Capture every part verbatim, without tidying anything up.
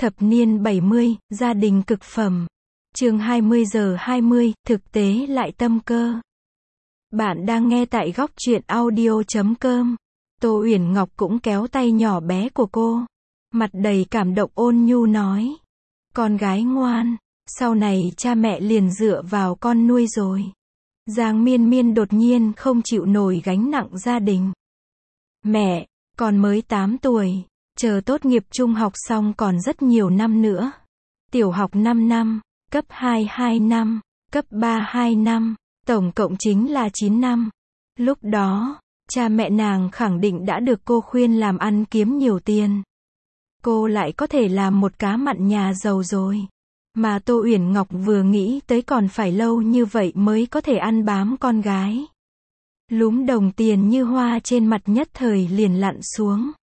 Thập niên bảy mươi, gia đình cực phẩm. Chương hai mươi giờ hai mươi, thực tế lại tâm cơ. Bạn đang nghe tại góc truyện audio chấm com. Tô Uyển Ngọc cũng kéo tay nhỏ bé của cô. Mặt đầy cảm động ôn nhu nói. Con gái ngoan, sau này cha mẹ liền dựa vào con nuôi rồi. Giang Miên Miên đột nhiên không chịu nổi gánh nặng gia đình. Mẹ, con mới tám tuổi. Chờ tốt nghiệp trung học xong còn rất nhiều năm nữa. Tiểu học năm năm, cấp hai hai năm, cấp ba hai năm, tổng cộng chính là chín năm. Lúc đó, cha mẹ nàng khẳng định đã được cô khuyên làm ăn kiếm nhiều tiền. Cô lại có thể làm một cá mặn nhà giàu rồi. Mà Tô Uyển Ngọc vừa nghĩ tới còn phải lâu như vậy mới có thể ăn bám con gái. Lúm đồng tiền như hoa trên mặt nhất thời liền lặn xuống.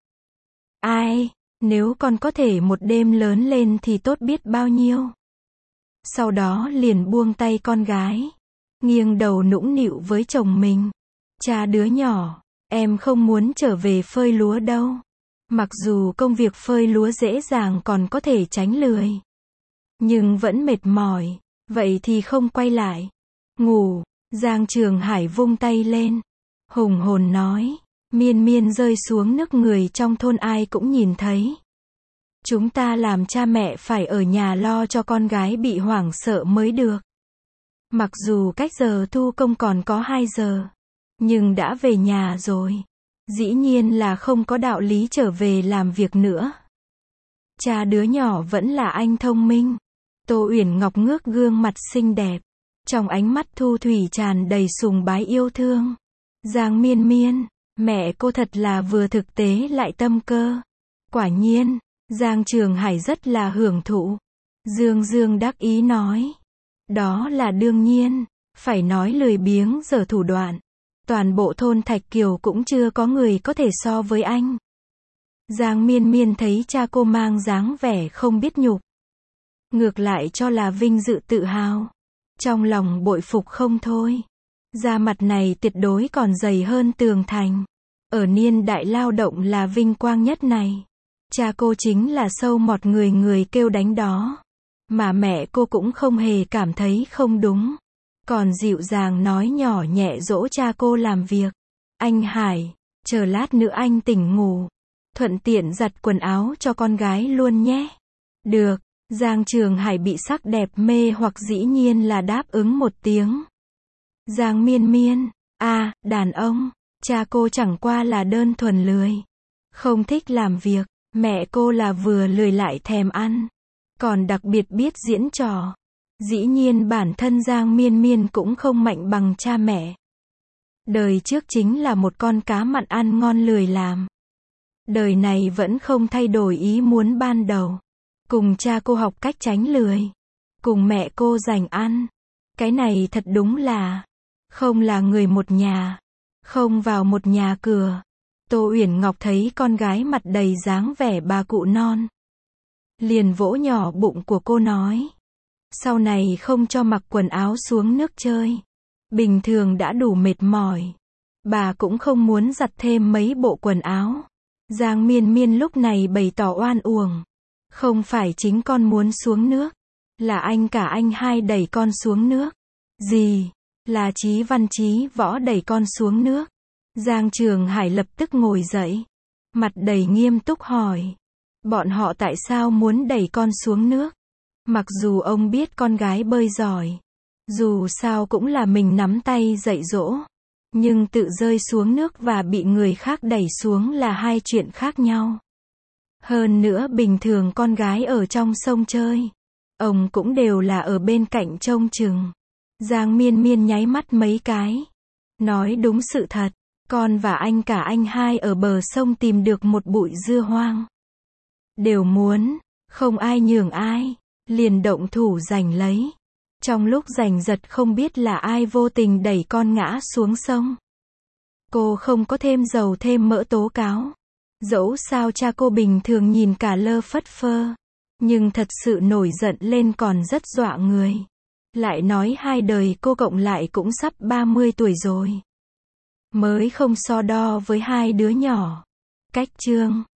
Ai, nếu con có thể một đêm lớn lên thì tốt biết bao nhiêu. Sau đó liền buông tay con gái, nghiêng đầu nũng nịu với chồng mình. Cha đứa nhỏ, em không muốn trở về phơi lúa đâu. Mặc dù công việc phơi lúa dễ dàng còn có thể tránh lười. Nhưng vẫn mệt mỏi, vậy thì không quay lại. Ngủ, Giang Trường Hải vung tay lên. Hùng hồn nói. Miên Miên rơi xuống nước người trong thôn ai cũng nhìn thấy. Chúng ta làm cha mẹ phải ở nhà lo cho con gái bị hoảng sợ mới được. Mặc dù cách giờ thu công còn có hai giờ. Nhưng đã về nhà rồi. Dĩ nhiên là không có đạo lý trở về làm việc nữa. Cha đứa nhỏ vẫn là anh thông minh. Tô Uyển Ngọc ngước gương mặt xinh đẹp. Trong ánh mắt thu thủy tràn đầy sùng bái yêu thương. Giang Miên Miên, mẹ cô thật là vừa thực tế lại tâm cơ. Quả nhiên, Giang Trường Hải rất là hưởng thụ. Dương Dương đắc ý nói. Đó là đương nhiên, phải nói lười biếng giở thủ đoạn. Toàn bộ thôn Thạch Kiều cũng chưa có người có thể so với anh. Giang Miên Miên thấy cha cô mang dáng vẻ không biết nhục. Ngược lại cho là vinh dự tự hào. Trong lòng bội phục không thôi. Da mặt này tuyệt đối còn dày hơn tường thành. Ở niên đại lao động là vinh quang nhất này. Cha cô chính là sâu mọt người người kêu đánh đó. Mà mẹ cô cũng không hề cảm thấy không đúng. Còn dịu dàng nói nhỏ nhẹ dỗ cha cô làm việc. Anh Hải, chờ lát nữa anh tỉnh ngủ. Thuận tiện giặt quần áo cho con gái luôn nhé. Được, Giang Trường Hải bị sắc đẹp mê hoặc dĩ nhiên là đáp ứng một tiếng. Giang Miên Miên, à, đàn ông, cha cô chẳng qua là đơn thuần lười. Không thích làm việc, mẹ cô là vừa lười lại thèm ăn. Còn đặc biệt biết diễn trò. Dĩ nhiên bản thân Giang Miên Miên cũng không mạnh bằng cha mẹ. Đời trước chính là một con cá mặn ăn ngon lười làm. Đời này vẫn không thay đổi ý muốn ban đầu. Cùng cha cô học cách tránh lười. Cùng mẹ cô dành ăn. Cái này thật đúng là không là người một nhà. Không vào một nhà cửa. Tô Uyển Ngọc thấy con gái mặt đầy dáng vẻ bà cụ non. Liền vỗ nhỏ bụng của cô nói. Sau này không cho mặc quần áo xuống nước chơi. Bình thường đã đủ mệt mỏi. Bà cũng không muốn giặt thêm mấy bộ quần áo. Giang Miên Miên lúc này bày tỏ oan uổng. Không phải chính con muốn xuống nước. Là anh cả anh hai đẩy con xuống nước. Gì? Là Chí Văn Chí Võ đẩy con xuống nước. Giang Trường Hải lập tức ngồi dậy. Mặt đầy nghiêm túc hỏi. Bọn họ tại sao muốn đẩy con xuống nước? Mặc dù ông biết con gái bơi giỏi. Dù sao cũng là mình nắm tay dạy dỗ. Nhưng tự rơi xuống nước và bị người khác đẩy xuống là hai chuyện khác nhau. Hơn nữa bình thường con gái ở trong sông chơi. Ông cũng đều là ở bên cạnh trông chừng. Giang Miên Miên nháy mắt mấy cái. Nói đúng sự thật. Con và anh cả anh hai ở bờ sông tìm được một bụi dưa hoang. Đều muốn. Không ai nhường ai. Liền động thủ giành lấy. Trong lúc giành giật không biết là ai vô tình đẩy con ngã xuống sông. Cô không có thêm dầu thêm mỡ tố cáo. Dẫu sao cha cô bình thường nhìn cả lơ phất phơ. Nhưng thật sự nổi giận lên còn rất dọa người. Lại nói hai đời cô cộng lại cũng sắp ba mươi tuổi rồi. Mới không so đo với hai đứa nhỏ. Cách chương